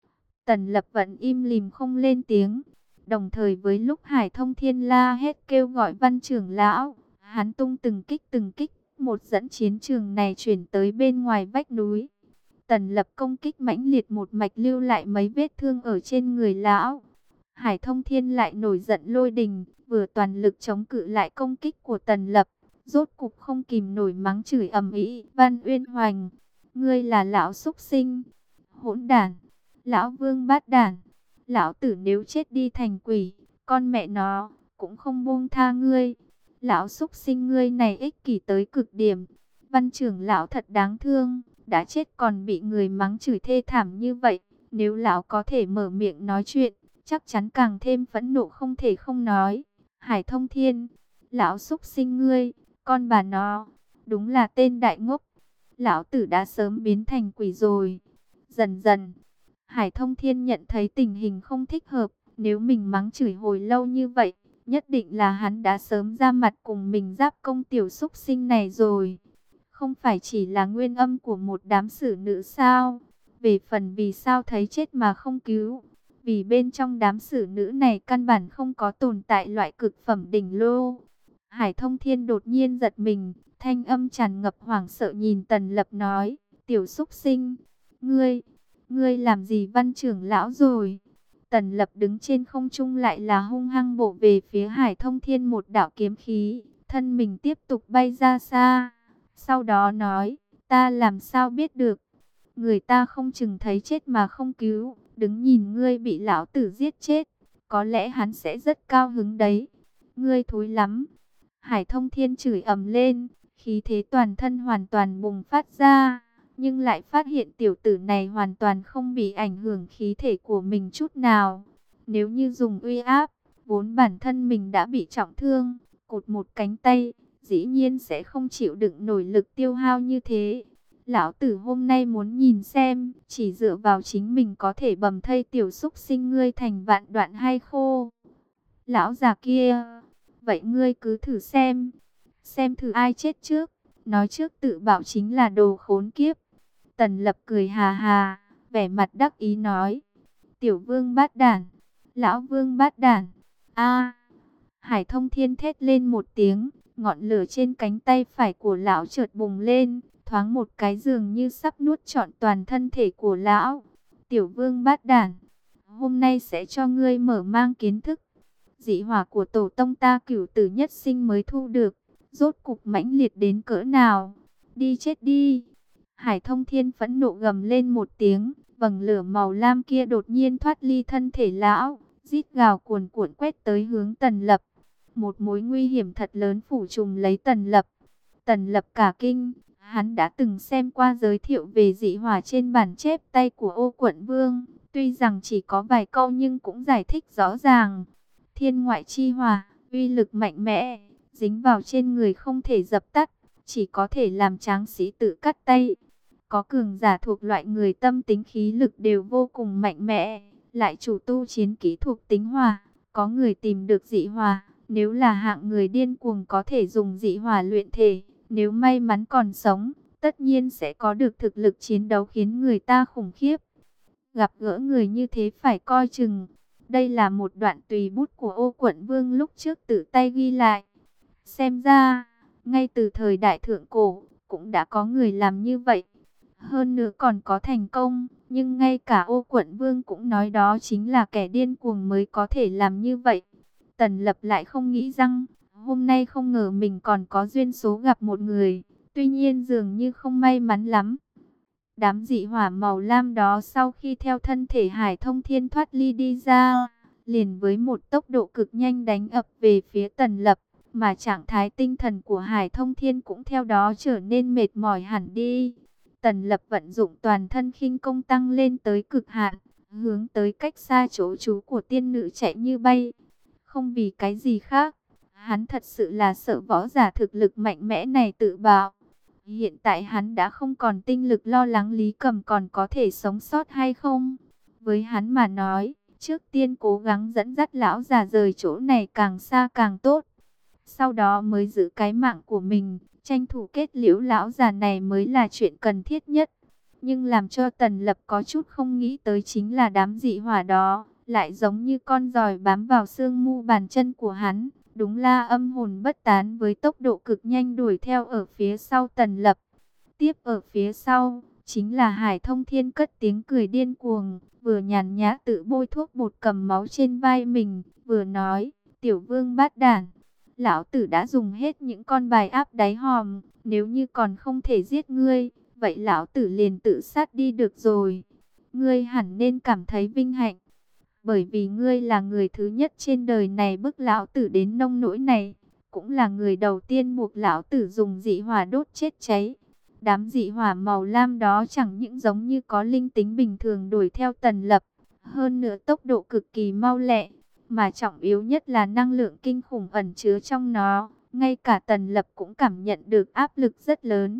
Tần Lập vẫn im lìm không lên tiếng. Đồng thời với lúc Hải Thông Thiên la hét kêu gọi Văn trưởng lão, hắn tung từng kích từng kích, một dẫn chiến trường này chuyển tới bên ngoài vách núi. Tần Lập công kích mãnh liệt một mạch lưu lại mấy vết thương ở trên người lão. Hải Thông Thiên lại nổi giận lôi đình, vừa toàn lực chống cự lại công kích của Tần Lập, rốt cục không kìm nổi mắng chửi ầm ĩ, Văn Uyên Hoành, ngươi là lão súc sinh, hỗn đản, lão vương bát đản, lão tử nếu chết đi thành quỷ, con mẹ nó cũng không buông tha ngươi. Lão súc sinh ngươi này ích kỷ tới cực điểm. Văn trưởng lão thật đáng thương, đã chết còn bị người mắng chửi thê thảm như vậy. Nếu lão có thể mở miệng nói chuyện, chắc chắn càng thêm phẫn nộ không thể không nói. Hải Thông Thiên, lão súc sinh ngươi, con bà nó, đúng là tên đại ngốc. Lão tử đã sớm biến thành quỷ rồi. Dần dần, Hải Thông Thiên nhận thấy tình hình không thích hợp. Nếu mình mắng chửi hồi lâu như vậy, nhất định là hắn đã sớm ra mặt cùng mình giáp công tiểu súc sinh này rồi. Không phải chỉ là nguyên âm của một đám xử nữ sao? Về phần vì sao thấy chết mà không cứu? Vì bên trong đám xử nữ này căn bản không có tồn tại loại cực phẩm đỉnh lô. Hải Thông Thiên đột nhiên giật mình, thanh âm tràn ngập hoảng sợ nhìn Tần Lập nói, tiểu súc sinh, ngươi, ngươi làm gì Văn trưởng lão rồi? Tần Lập đứng trên không trung lại là hung hăng bổ về phía Hải Thông Thiên một đạo kiếm khí, thân mình tiếp tục bay ra xa. Sau đó nói, ta làm sao biết được, người ta không chừng thấy chết mà không cứu, đứng nhìn ngươi bị lão tử giết chết, có lẽ hắn sẽ rất cao hứng đấy. Ngươi thối lắm. Hải Thông Thiên chửi ầm lên, khí thế toàn thân hoàn toàn bùng phát ra, nhưng lại phát hiện tiểu tử này hoàn toàn không bị ảnh hưởng khí thể của mình chút nào. Nếu như dùng uy áp, vốn bản thân mình đã bị trọng thương, cụt một cánh tay, dĩ nhiên sẽ không chịu đựng nổi lực tiêu hao như thế. Lão tử hôm nay muốn nhìn xem, chỉ dựa vào chính mình có thể bầm thây tiểu súc sinh ngươi thành vạn đoạn hay khô. Lão già kia, vậy ngươi cứ thử xem, xem thử ai chết trước, nói trước tự bảo chính là đồ khốn kiếp. Tần Lập cười hà hà, vẻ mặt đắc ý nói, tiểu vương bát đản, lão vương bát đản, a. Hải Thông Thiên thét lên một tiếng, ngọn lửa trên cánh tay phải của lão chợt bùng lên, thoáng một cái dường như sắp nuốt trọn toàn thân thể của lão. Tiểu vương bát đản, hôm nay sẽ cho ngươi mở mang kiến thức. Dị hỏa của tổ tông ta cửu tử nhất sinh mới thu được, rốt cục mãnh liệt đến cỡ nào. Đi chết đi. Hải Thông Thiên phẫn nộ gầm lên một tiếng, vầng lửa màu lam kia đột nhiên thoát ly thân thể lão, rít gào cuồn cuộn quét tới hướng Tần Lập. Một mối nguy hiểm thật lớn phủ trùm lấy Tần Lập. Tần Lập cả kinh, hắn đã từng xem qua giới thiệu về dị hỏa trên bản chép tay của Ô Quận Vương, tuy rằng chỉ có vài câu nhưng cũng giải thích rõ ràng. Thiên ngoại chi hỏa, uy lực mạnh mẽ, dính vào trên người không thể dập tắt, chỉ có thể làm tráng sĩ tự cắt tay. Có cường giả thuộc loại người tâm tính khí lực đều vô cùng mạnh mẽ, lại chủ tu chiến kỹ thuộc tính hỏa, có người tìm được dị hỏa, nếu là hạng người điên cuồng có thể dùng dị hỏa luyện thể, nếu may mắn còn sống, tất nhiên sẽ có được thực lực chiến đấu khiến người ta khủng khiếp. gặp gỡ người như thế phải coi chừng. Đây là một đoạn tùy bút của Ô Quận Vương lúc trước tự tay ghi lại. Xem ra, ngay từ thời đại thượng cổ, cũng đã có người làm như vậy. Hơn nữa còn có thành công, nhưng ngay cả Ô Quận Vương cũng nói đó chính là kẻ điên cuồng mới có thể làm như vậy. Tần Lập lại không nghĩ rằng, hôm nay không ngờ mình còn có duyên số gặp một người, tuy nhiên dường như không may mắn lắm. Đám dị hỏa màu lam đó sau khi theo thân thể Hải Thông Thiên thoát ly đi ra, liền với một tốc độ cực nhanh đánh ập về phía Tần Lập, mà trạng thái tinh thần của Hải Thông Thiên cũng theo đó trở nên mệt mỏi hẳn đi. Tần Lập vận dụng toàn thân khinh công tăng lên tới cực hạn, hướng tới cách xa chỗ trú của tiên nữ chạy như bay. Không vì cái gì khác, hắn thật sự là sợ võ giả thực lực mạnh mẽ này tự bạo. Hiện tại hắn đã không còn tinh lực lo lắng Lý Cầm còn có thể sống sót hay không. Với hắn mà nói, trước tiên cố gắng dẫn dắt lão già rời chỗ này càng xa càng tốt. Sau đó mới giữ cái mạng của mình, tranh thủ kết liễu lão già này mới là chuyện cần thiết nhất. Nhưng làm cho Tần Lập có chút không nghĩ tới chính là đám dị hỏa đó, lại giống như con giòi bám vào xương mu bàn chân của hắn. Đúng là âm hồn bất tán với tốc độ cực nhanh đuổi theo ở phía sau Tần Lập. Tiếp ở phía sau, chính là Hải Thông Thiên cất tiếng cười điên cuồng, vừa nhàn nhã tự bôi thuốc bột cầm máu trên vai mình, vừa nói, tiểu vương bát đản, lão tử đã dùng hết những con bài áp đáy hòm, nếu như còn không thể giết ngươi, vậy lão tử liền tự sát đi được rồi. Ngươi hẳn nên cảm thấy vinh hạnh, bởi vì ngươi là người thứ nhất trên đời này bức lão tử đến nông nỗi này, cũng là người đầu tiên buộc lão tử dùng dị hỏa đốt chết cháy. Đám dị hỏa màu lam đó chẳng những giống như có linh tính bình thường đuổi theo Tần Lập, hơn nữa tốc độ cực kỳ mau lẹ, mà trọng yếu nhất là năng lượng kinh khủng ẩn chứa trong nó, ngay cả Tần Lập cũng cảm nhận được áp lực rất lớn.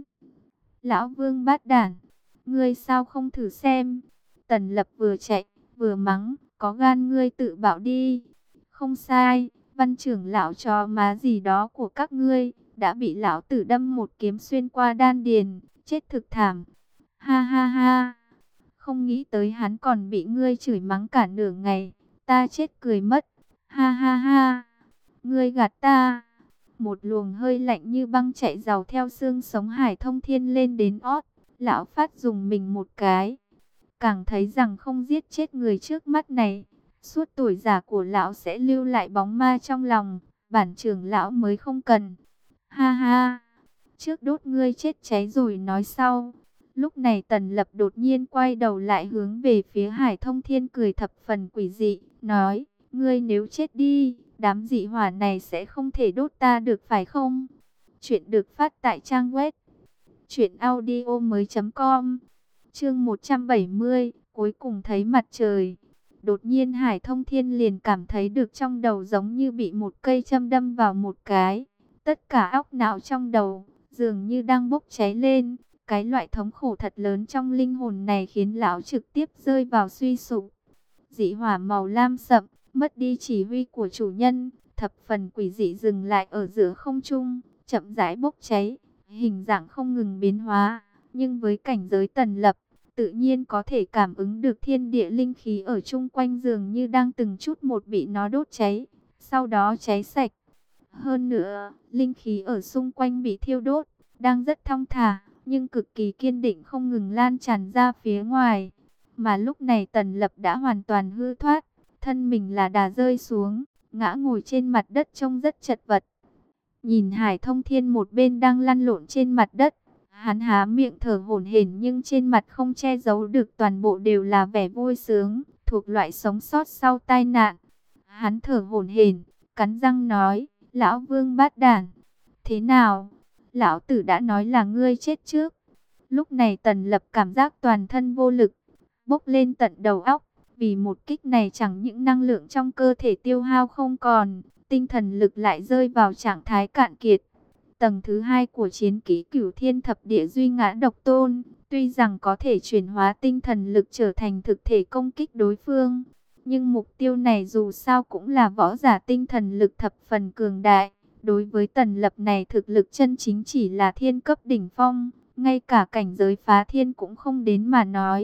Lão Vương bát đản, ngươi sao không thử xem? Tần Lập vừa chạy, vừa mắng, có gan ngươi tự bảo đi. Không sai, Văn trưởng lão chó má gì đó của các ngươi, đã bị lão tử đâm một kiếm xuyên qua đan điền, chết thực thảm. Ha ha ha, không nghĩ tới hắn còn bị ngươi chửi mắng cả nửa ngày, ta chết cười mất. Ha ha ha, ngươi gạt ta. Một luồng hơi lạnh như băng chạy dào theo xương sống Hải Thông Thiên lên đến ót, lão phát dùng mình một cái. Càng thấy rằng không giết chết người trước mắt này, suốt tuổi già của lão sẽ lưu lại bóng ma trong lòng, bản trưởng lão mới không cần. Ha ha, trước đốt ngươi chết cháy rồi nói sau. Lúc này Tần Lập đột nhiên quay đầu lại hướng về phía Hải Thông Thiên cười thập phần quỷ dị, nói, ngươi nếu chết đi, đám dị hỏa này sẽ không thể đốt ta được phải không? Chuyện được phát tại trang web truyện audio mới.com. Chương một trăm bảy mươi, cuối cùng thấy mặt trời. Đột nhiên Hải Thông Thiên liền cảm thấy được trong đầu giống như bị một cây châm đâm vào một cái. Tất cả óc não trong đầu dường như đang bốc cháy lên. Cái loại thống khổ thật lớn trong linh hồn này khiến lão trực tiếp rơi vào suy sụp. Dị hỏa màu lam sậm, mất đi chỉ huy của chủ nhân, thập phần quỷ dị dừng lại ở giữa không trung, chậm rãi bốc cháy, hình dạng không ngừng biến hóa. Nhưng với cảnh giới Tần Lập, tự nhiên có thể cảm ứng được thiên địa linh khí ở chung quanh dường như đang từng chút một bị nó đốt cháy, sau đó cháy sạch. Hơn nữa, linh khí ở xung quanh bị thiêu đốt, đang rất thong thả, nhưng cực kỳ kiên định không ngừng lan tràn ra phía ngoài. Mà lúc này Tần Lập đã hoàn toàn hư thoát, thân mình là đà rơi xuống, ngã ngồi trên mặt đất trông rất chật vật. Nhìn Hải Thông Thiên một bên đang lăn lộn trên mặt đất, hắn há miệng thở hổn hển nhưng trên mặt không che giấu được toàn bộ đều là vẻ vui sướng, thuộc loại sống sót sau tai nạn. Hắn thở hổn hển, cắn răng nói, lão Vương bát đản, thế nào? Lão tử đã nói là ngươi chết trước. Lúc này Tần Lập cảm giác toàn thân vô lực, bốc lên tận đầu óc. Vì một kích này chẳng những năng lượng trong cơ thể tiêu hao không còn, tinh thần lực lại rơi vào trạng thái cạn kiệt. Tầng thứ hai của chiến kỹ Cửu Thiên Thập Địa Duy Ngã Độc Tôn, tuy rằng có thể chuyển hóa tinh thần lực trở thành thực thể công kích đối phương, nhưng mục tiêu này dù sao cũng là võ giả tinh thần lực thập phần cường đại. Đối với Tần Lập này thực lực chân chính chỉ là thiên cấp đỉnh phong, ngay cả cảnh giới phá thiên cũng không đến mà nói.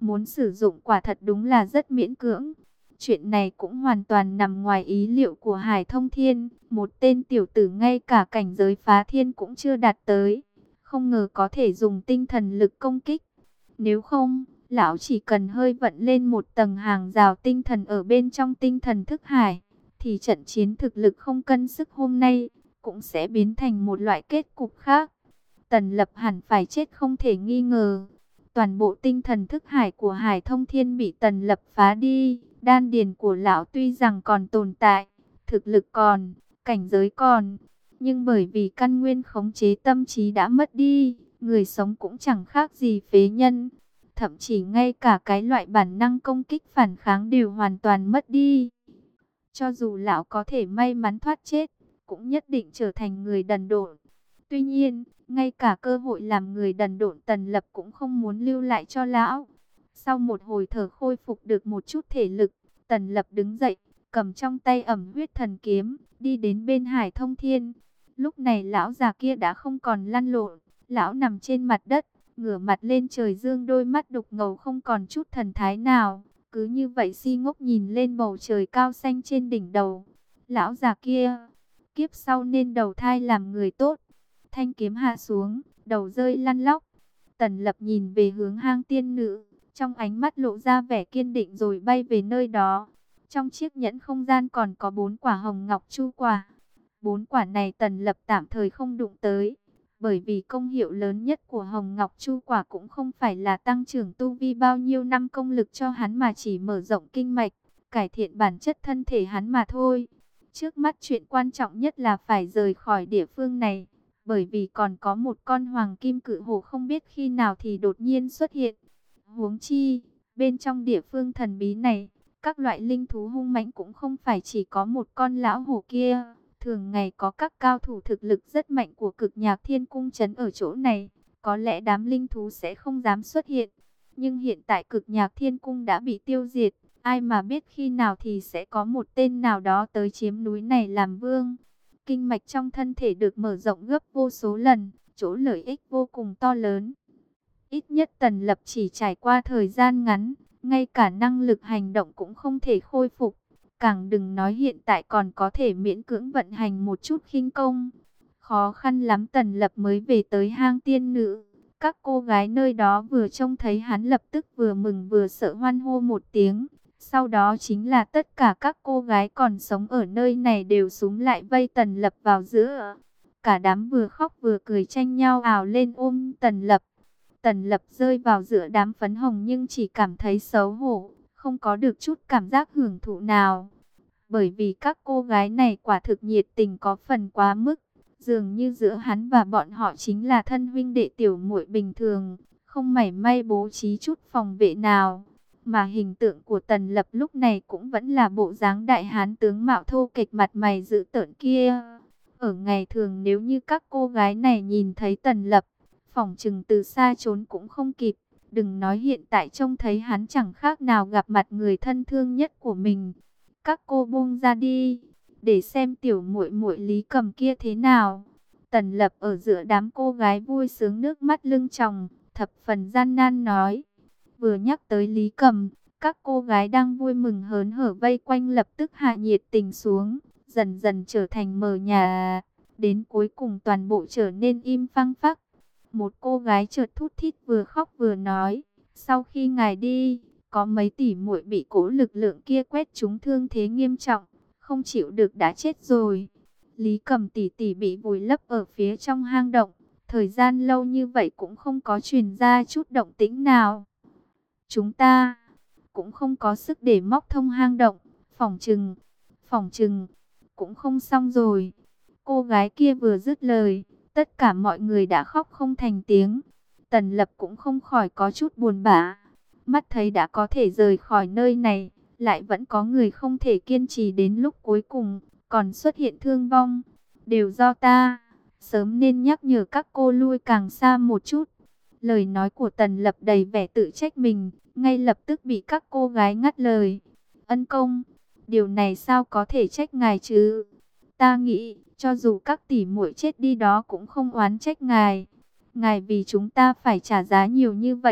muốn sử dụng quả thật đúng là rất miễn cưỡng. Chuyện này cũng hoàn toàn nằm ngoài ý liệu của Hải Thông Thiên, một tên tiểu tử ngay cả cảnh giới phá thiên cũng chưa đạt tới, không ngờ có thể dùng tinh thần lực công kích. Nếu không, lão chỉ cần hơi vận lên một tầng hàng rào tinh thần ở bên trong tinh thần thức hải, thì trận chiến thực lực không cân sức hôm nay cũng sẽ biến thành một loại kết cục khác. Tần Lập hẳn phải chết không thể nghi ngờ. Toàn bộ tinh thần thức hải của Hải Thông Thiên bị Tần Lập phá đi. Đan điền của lão tuy rằng còn tồn tại, thực lực còn, cảnh giới còn, nhưng bởi vì căn nguyên khống chế tâm trí đã mất đi, người sống cũng chẳng khác gì phế nhân. Thậm chí ngay cả cái loại bản năng công kích phản kháng đều hoàn toàn mất đi. Cho dù lão có thể may mắn thoát chết, cũng nhất định trở thành người đần độn. Tuy nhiên, ngay cả cơ hội làm người đần độn Tần Lập cũng không muốn lưu lại cho lão. Sau một hồi thở khôi phục được một chút thể lực, Tần Lập đứng dậy, cầm trong tay ẩm huyết thần kiếm, đi đến bên Hải Thông Thiên. Lúc này lão già kia đã không còn lăn lộn, lão nằm trên mặt đất, ngửa mặt lên trời dương đôi mắt đục ngầu không còn chút thần thái nào, cứ như vậy si ngốc nhìn lên bầu trời cao xanh trên đỉnh đầu. Lão già kia, kiếp sau nên đầu thai làm người tốt. Thanh kiếm hạ xuống, đầu rơi lăn lóc. Tần Lập nhìn về hướng hang tiên nữ, trong ánh mắt lộ ra vẻ kiên định rồi bay về nơi đó. Trong chiếc nhẫn không gian còn có bốn quả hồng ngọc chu quả. Bốn quả này Tần Lập tạm thời không đụng tới, bởi vì công hiệu lớn nhất của hồng ngọc chu quả cũng không phải là tăng trưởng tu vi bao nhiêu năm công lực cho hắn, mà chỉ mở rộng kinh mạch, cải thiện bản chất thân thể hắn mà thôi. Trước mắt chuyện quan trọng nhất là phải rời khỏi địa phương này, bởi vì còn có một con hoàng kim cự hổ không biết khi nào thì đột nhiên xuất hiện. Huống chi, bên trong địa phương thần bí này, các loại linh thú hung mãnh cũng không phải chỉ có một con lão hổ kia. Thường ngày có các cao thủ thực lực rất mạnh của Cực Nhạc Thiên Cung trấn ở chỗ này, có lẽ đám linh thú sẽ không dám xuất hiện. Nhưng hiện tại Cực Nhạc Thiên Cung đã bị tiêu diệt, ai mà biết khi nào thì sẽ có một tên nào đó tới chiếm núi này làm vương. Kinh mạch trong thân thể được mở rộng gấp vô số lần, chỗ lợi ích vô cùng to lớn. Ít nhất Tần Lập chỉ trải qua thời gian ngắn, ngay cả năng lực hành động cũng không thể khôi phục. Càng đừng nói hiện tại còn có thể miễn cưỡng vận hành một chút khinh công. Khó khăn lắm Tần Lập mới về tới hang tiên nữ. Các cô gái nơi đó vừa trông thấy hắn lập tức vừa mừng vừa sợ hoan hô một tiếng. Sau đó chính là tất cả các cô gái còn sống ở nơi này đều xúm lại vây Tần Lập vào giữa. Cả đám vừa khóc vừa cười tranh nhau ào lên ôm Tần Lập. Tần Lập rơi vào giữa đám phấn hồng nhưng chỉ cảm thấy xấu hổ, không có được chút cảm giác hưởng thụ nào. Bởi vì các cô gái này quả thực nhiệt tình có phần quá mức, dường như giữa hắn và bọn họ chính là thân huynh đệ tiểu muội bình thường, không mảy may bố trí chút phòng vệ nào. Mà hình tượng của Tần Lập lúc này cũng vẫn là bộ dáng đại hán tướng mạo thô kệch mặt mày dữ tợn kia. Ở ngày thường nếu như các cô gái này nhìn thấy Tần Lập, phỏng chừng từ xa trốn cũng không kịp. Đừng nói hiện tại trông thấy hắn chẳng khác nào gặp mặt người thân thương nhất của mình. Các cô buông ra đi, để xem tiểu muội muội Lý Cầm kia thế nào. Tần Lập ở giữa đám cô gái vui sướng nước mắt lưng tròng, thập phần gian nan nói. Vừa nhắc tới Lý Cầm, các cô gái đang vui mừng hớn hở vây quanh lập tức hạ nhiệt tình xuống, dần dần trở thành mờ nhà, đến cuối cùng toàn bộ trở nên im phăng phắc. Một cô gái chợt thút thít vừa khóc vừa nói, sau khi ngài đi, có mấy tỷ muội bị cố lực lượng kia quét trúng thương thế nghiêm trọng, không chịu được đã chết rồi. Lý Cầm tỷ tỷ bị vùi lấp ở phía trong hang động, thời gian lâu như vậy cũng không có truyền ra chút động tĩnh nào. Chúng ta cũng không có sức để móc thông hang động, phỏng chừng, phỏng chừng, cũng không xong rồi. Cô gái kia vừa dứt lời, tất cả mọi người đã khóc không thành tiếng. Tần Lập cũng không khỏi có chút buồn bã. Mắt thấy đã có thể rời khỏi nơi này, lại vẫn có người không thể kiên trì đến lúc cuối cùng, còn xuất hiện thương vong. Đều do ta, sớm nên nhắc nhở các cô lui càng xa một chút. Lời nói của Tần Lập đầy vẻ tự trách mình, ngay lập tức bị các cô gái ngắt lời. Ân công, điều này sao có thể trách ngài chứ? Ta nghĩ, cho dù các tỷ muội chết đi đó cũng không oán trách ngài. Ngài vì chúng ta phải trả giá nhiều như vậy.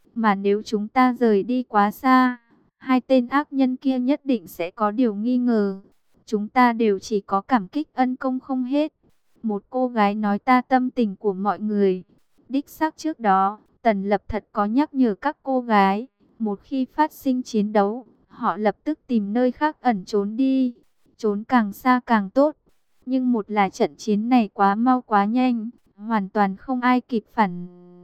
Mà nếu chúng ta rời đi quá xa, hai tên ác nhân kia nhất định sẽ có điều nghi ngờ. Chúng ta đều chỉ có cảm kích ân công không hết. Một cô gái nói ta tâm tình của mọi người. Đích xác trước đó, Tần Lập thật có nhắc nhở các cô gái. Một khi phát sinh chiến đấu, họ lập tức tìm nơi khác ẩn trốn đi. Trốn càng xa càng tốt. Nhưng một là trận chiến này quá mau quá nhanh, hoàn toàn không ai kịp phản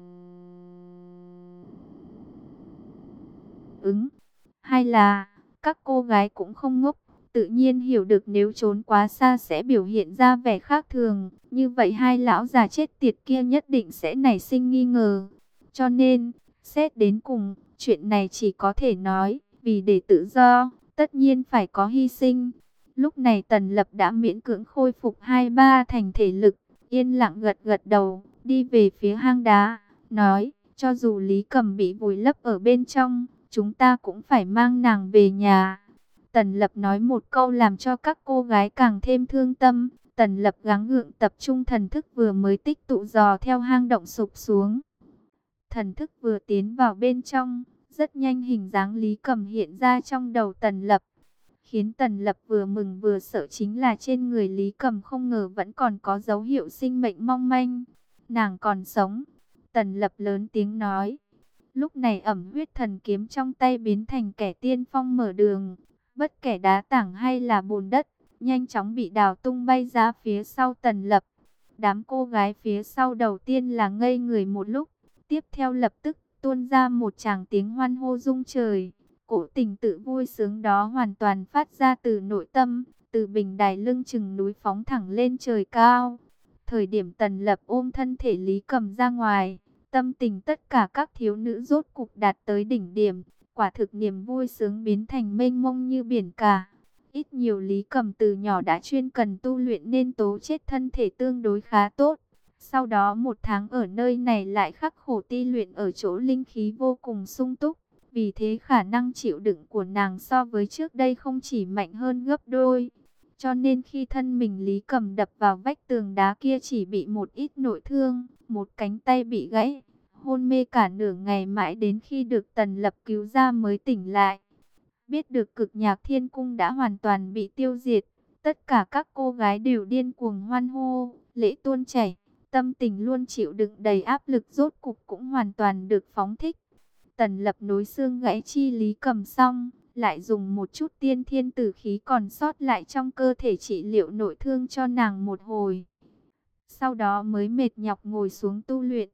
ứng. Hay là, các cô gái cũng không ngốc, tự nhiên hiểu được nếu trốn quá xa sẽ biểu hiện ra vẻ khác thường. Như vậy hai lão già chết tiệt kia nhất định sẽ nảy sinh nghi ngờ. Cho nên, xét đến cùng, chuyện này chỉ có thể nói, vì để tự do, tất nhiên phải có hy sinh. Lúc này Tần Lập đã miễn cưỡng khôi phục hai ba thành thể lực, yên lặng gật gật đầu, đi về phía hang đá, nói, cho dù Lý Cầm bị vùi lấp ở bên trong, chúng ta cũng phải mang nàng về nhà. Tần Lập nói một câu làm cho các cô gái càng thêm thương tâm. Tần Lập gắng gượng tập trung thần thức vừa mới tích tụ dò theo hang động sụp xuống. Thần thức vừa tiến vào bên trong, rất nhanh hình dáng Lý Cầm hiện ra trong đầu Tần Lập. Khiến Tần Lập vừa mừng vừa sợ chính là trên người Lý Cầm không ngờ vẫn còn có dấu hiệu sinh mệnh mong manh. Nàng còn sống. Tần Lập lớn tiếng nói. Lúc này ẩm huyết thần kiếm trong tay biến thành kẻ tiên phong mở đường. Bất kể đá tảng hay là bùn đất, nhanh chóng bị đào tung bay ra phía sau Tần Lập. Đám cô gái phía sau đầu tiên là ngây người một lúc. Tiếp theo lập tức tuôn ra một tràng tiếng hoan hô rung trời. Cổ tình tự vui sướng đó hoàn toàn phát ra từ nội tâm, từ bình đài lưng chừng núi phóng thẳng lên trời cao. Thời điểm Tần Lập ôm thân thể Lý Cầm ra ngoài, tâm tình tất cả các thiếu nữ rốt cục đạt tới đỉnh điểm. Quả thực niềm vui sướng biến thành mênh mông như biển cả. Ít nhiều Lý Cầm từ nhỏ đã chuyên cần tu luyện nên tố chất thân thể tương đối khá tốt. Sau đó một tháng ở nơi này lại khắc khổ ti luyện ở chỗ linh khí vô cùng sung túc. Vì thế khả năng chịu đựng của nàng so với trước đây không chỉ mạnh hơn gấp đôi. Cho nên khi thân mình Lý Cầm đập vào vách tường đá kia chỉ bị một ít nội thương, một cánh tay bị gãy, hôn mê cả nửa ngày mãi đến khi được Tần Lập cứu ra mới tỉnh lại. Biết được Cực Nhạc Thiên Cung đã hoàn toàn bị tiêu diệt, tất cả các cô gái đều điên cuồng hoan hô, lệ tuôn chảy, tâm tình luôn chịu đựng đầy áp lực rốt cục cũng hoàn toàn được phóng thích. Tần Lập nối xương gãy chi Lý Cầm xong, lại dùng một chút tiên thiên tử khí còn sót lại trong cơ thể trị liệu nội thương cho nàng một hồi. Sau đó mới mệt nhọc ngồi xuống tu luyện.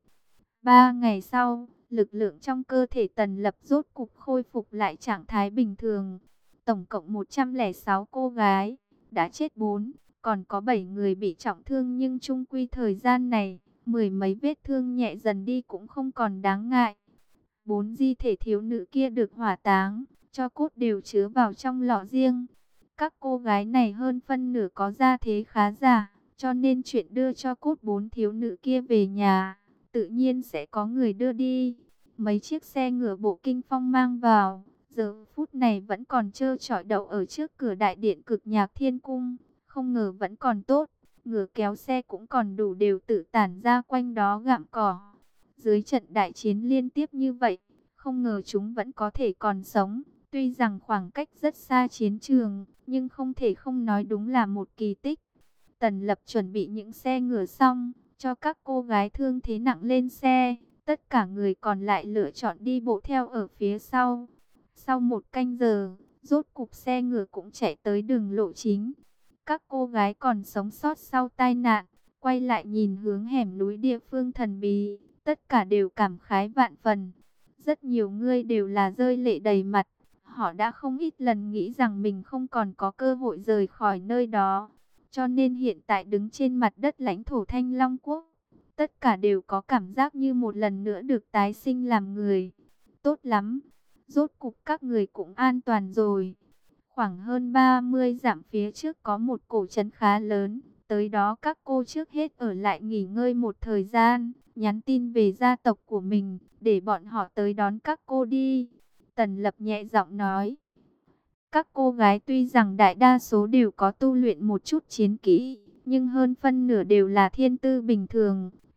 Ba ngày sau, lực lượng trong cơ thể Tần Lập rốt cục khôi phục lại trạng thái bình thường. Tổng cộng một trăm lẻ sáu cô gái, đã chết bốn, còn có bảy người bị trọng thương nhưng chung quy thời gian này, mười mấy vết thương nhẹ dần đi cũng không còn đáng ngại. Bốn di thể thiếu nữ kia được hỏa táng, cho cốt đều chứa vào trong lọ riêng. Các cô gái này hơn phân nửa có gia thế khá giả, cho nên chuyện đưa cho cốt bốn thiếu nữ kia về nhà, tự nhiên sẽ có người đưa đi. Mấy chiếc xe ngựa bộ kinh phong mang vào, giờ phút này vẫn còn trơ trọi đậu ở trước cửa đại điện Cực Nhạc Thiên Cung. Không ngờ vẫn còn tốt, ngựa kéo xe cũng còn đủ đều tự tản ra quanh đó gặm cỏ. Dưới trận đại chiến liên tiếp như vậy, không ngờ chúng vẫn có thể còn sống. Tuy rằng khoảng cách rất xa chiến trường, nhưng không thể không nói đúng là một kỳ tích. Tần Lập chuẩn bị những xe ngựa xong, cho các cô gái thương thế nặng lên xe. Tất cả người còn lại lựa chọn đi bộ theo ở phía sau. Sau một canh giờ, rốt cục xe ngựa cũng chạy tới đường lộ chính. Các cô gái còn sống sót sau tai nạn, quay lại nhìn hướng hẻm núi địa phương thần bí. Tất cả đều cảm khái vạn phần. Rất nhiều người đều là rơi lệ đầy mặt. Họ đã không ít lần nghĩ rằng mình không còn có cơ hội rời khỏi nơi đó. Cho nên hiện tại đứng trên mặt đất lãnh thổ Thanh Long Quốc, tất cả đều có cảm giác như một lần nữa được tái sinh làm người. Tốt lắm, rốt cục các người cũng an toàn rồi. Khoảng hơn ba mươi dặm phía trước có một cổ trấn khá lớn. Tới đó các cô trước hết ở lại nghỉ ngơi một thời gian, nhắn tin về gia tộc của mình, để bọn họ tới đón các cô đi. Tần Lập nhẹ giọng nói. Các cô gái tuy rằng đại đa số đều có tu luyện một chút chiến kỹ, nhưng hơn phân nửa đều là thiên tư bình thường.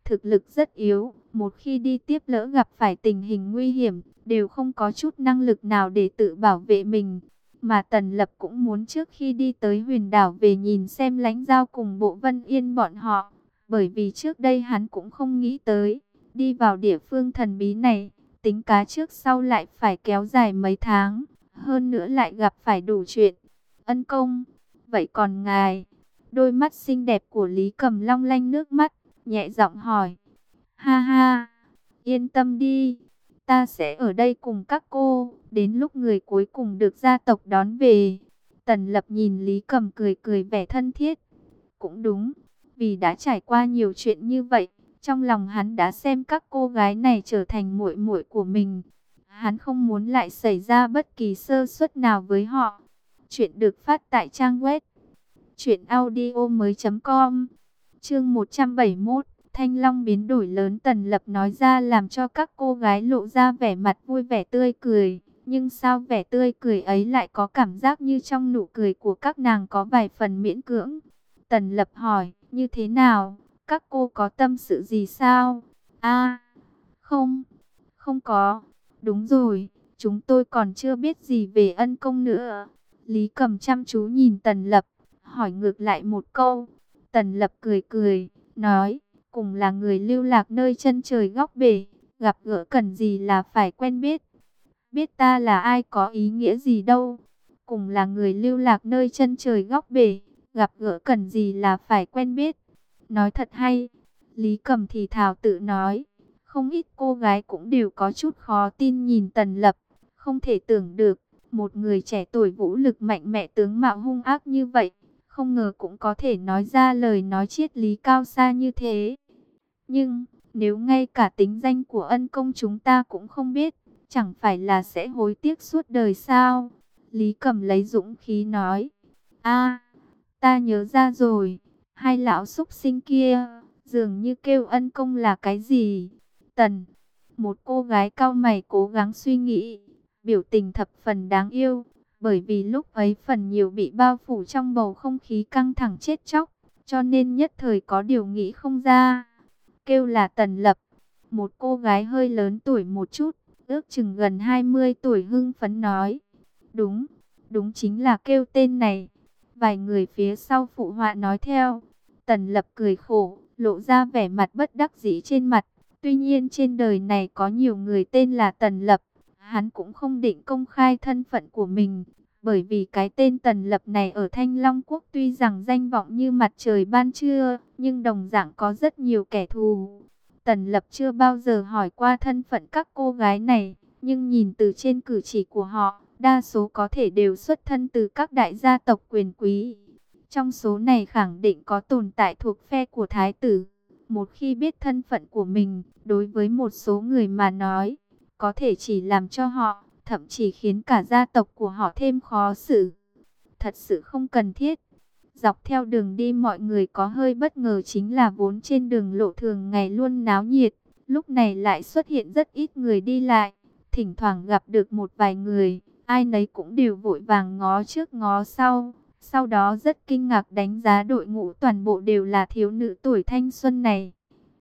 thực lực rất yếu, một khi đi tiếp lỡ gặp phải tình hình nguy hiểm, đều không có chút năng lực nào để tự bảo vệ mình. Mà Tần Lập cũng muốn trước khi đi tới huyền đảo về nhìn xem Lãnh Giao cùng Bộ Vân Yên bọn họ, bởi vì trước đây hắn cũng không nghĩ tới, đi vào địa phương thần bí này, tính cá trước sau lại phải kéo dài mấy tháng, hơn nữa lại gặp phải đủ chuyện. Ân công, vậy còn ngài? Đôi mắt xinh đẹp của Lý Cầm long lanh nước mắt, nhẹ giọng hỏi. Ha ha, yên tâm đi, ta sẽ ở đây cùng các cô, đến lúc người cuối cùng được gia tộc đón về. Tần Lập nhìn Lý Cầm cười cười vẻ thân thiết. Cũng đúng, vì đã trải qua nhiều chuyện như vậy, trong lòng hắn đã xem các cô gái này trở thành muội muội của mình. Hắn không muốn lại xảy ra bất kỳ sơ suất nào với họ. Chuyện được phát tại trang web truyện audio mới chấm com. Chương một trăm bảy mươi mốt, Thanh Long biến đổi lớn. Tần Lập nói ra làm cho các cô gái lộ ra vẻ mặt vui vẻ tươi cười. Nhưng sao vẻ tươi cười ấy lại có cảm giác như trong nụ cười của các nàng có vài phần miễn cưỡng. Tần Lập hỏi, như thế nào? Các cô có tâm sự gì sao? A, không, không có. Đúng rồi, chúng tôi còn chưa biết gì về ân công nữa. Lý Cầm chăm chú nhìn Tần Lập, hỏi ngược lại một câu. Tần Lập cười cười, nói, cùng là người lưu lạc nơi chân trời góc bể, gặp gỡ cần gì là phải quen biết. Biết ta là ai có ý nghĩa gì đâu. Cùng là người lưu lạc nơi chân trời góc bể, gặp gỡ cần gì là phải quen biết. Nói thật hay. Lý Cầm thì thào tự nói. Không ít cô gái cũng đều có chút khó tin nhìn Tần Lập. Không thể tưởng được, một người trẻ tuổi vũ lực mạnh mẽ tướng mạo hung ác như vậy, không ngờ cũng có thể nói ra lời nói triết lý cao xa như thế. Nhưng, nếu ngay cả tính danh của ân công chúng ta cũng không biết, chẳng phải là sẽ hối tiếc suốt đời sao? Lý Cầm lấy dũng khí nói. A, ta nhớ ra rồi, hai lão súc sinh kia, dường như kêu ân công là cái gì? Tần, một cô gái cau mày cố gắng suy nghĩ, biểu tình thập phần đáng yêu, bởi vì lúc ấy phần nhiều bị bao phủ trong bầu không khí căng thẳng chết chóc, cho nên nhất thời có điều nghĩ không ra. Kêu là Tần Lập, một cô gái hơi lớn tuổi một chút, ước chừng gần hai mươi tuổi hưng phấn nói. Đúng, đúng chính là kêu tên này. Vài người phía sau phụ họa nói theo. Tần Lập cười khổ, lộ ra vẻ mặt bất đắc dĩ trên mặt. Tuy nhiên trên đời này có nhiều người tên là Tần Lập. Hắn cũng không định công khai thân phận của mình. Bởi vì cái tên Tần Lập này ở Thanh Long Quốc tuy rằng danh vọng như mặt trời ban trưa, nhưng đồng dạng có rất nhiều kẻ thù. Tần Lập chưa bao giờ hỏi qua thân phận các cô gái này, nhưng nhìn từ trên cử chỉ của họ, đa số có thể đều xuất thân từ các đại gia tộc quyền quý. Trong số này khẳng định có tồn tại thuộc phe của thái tử. Một khi biết thân phận của mình, đối với một số người mà nói, có thể chỉ làm cho họ, thậm chí khiến cả gia tộc của họ thêm khó xử. Thật sự không cần thiết. Dọc theo đường đi mọi người có hơi bất ngờ chính là vốn trên đường lộ thường ngày luôn náo nhiệt, lúc này lại xuất hiện rất ít người đi lại. Thỉnh thoảng gặp được một vài người, ai nấy cũng đều vội vàng ngó trước ngó sau. Sau đó rất kinh ngạc đánh giá đội ngũ toàn bộ đều là thiếu nữ tuổi thanh xuân này.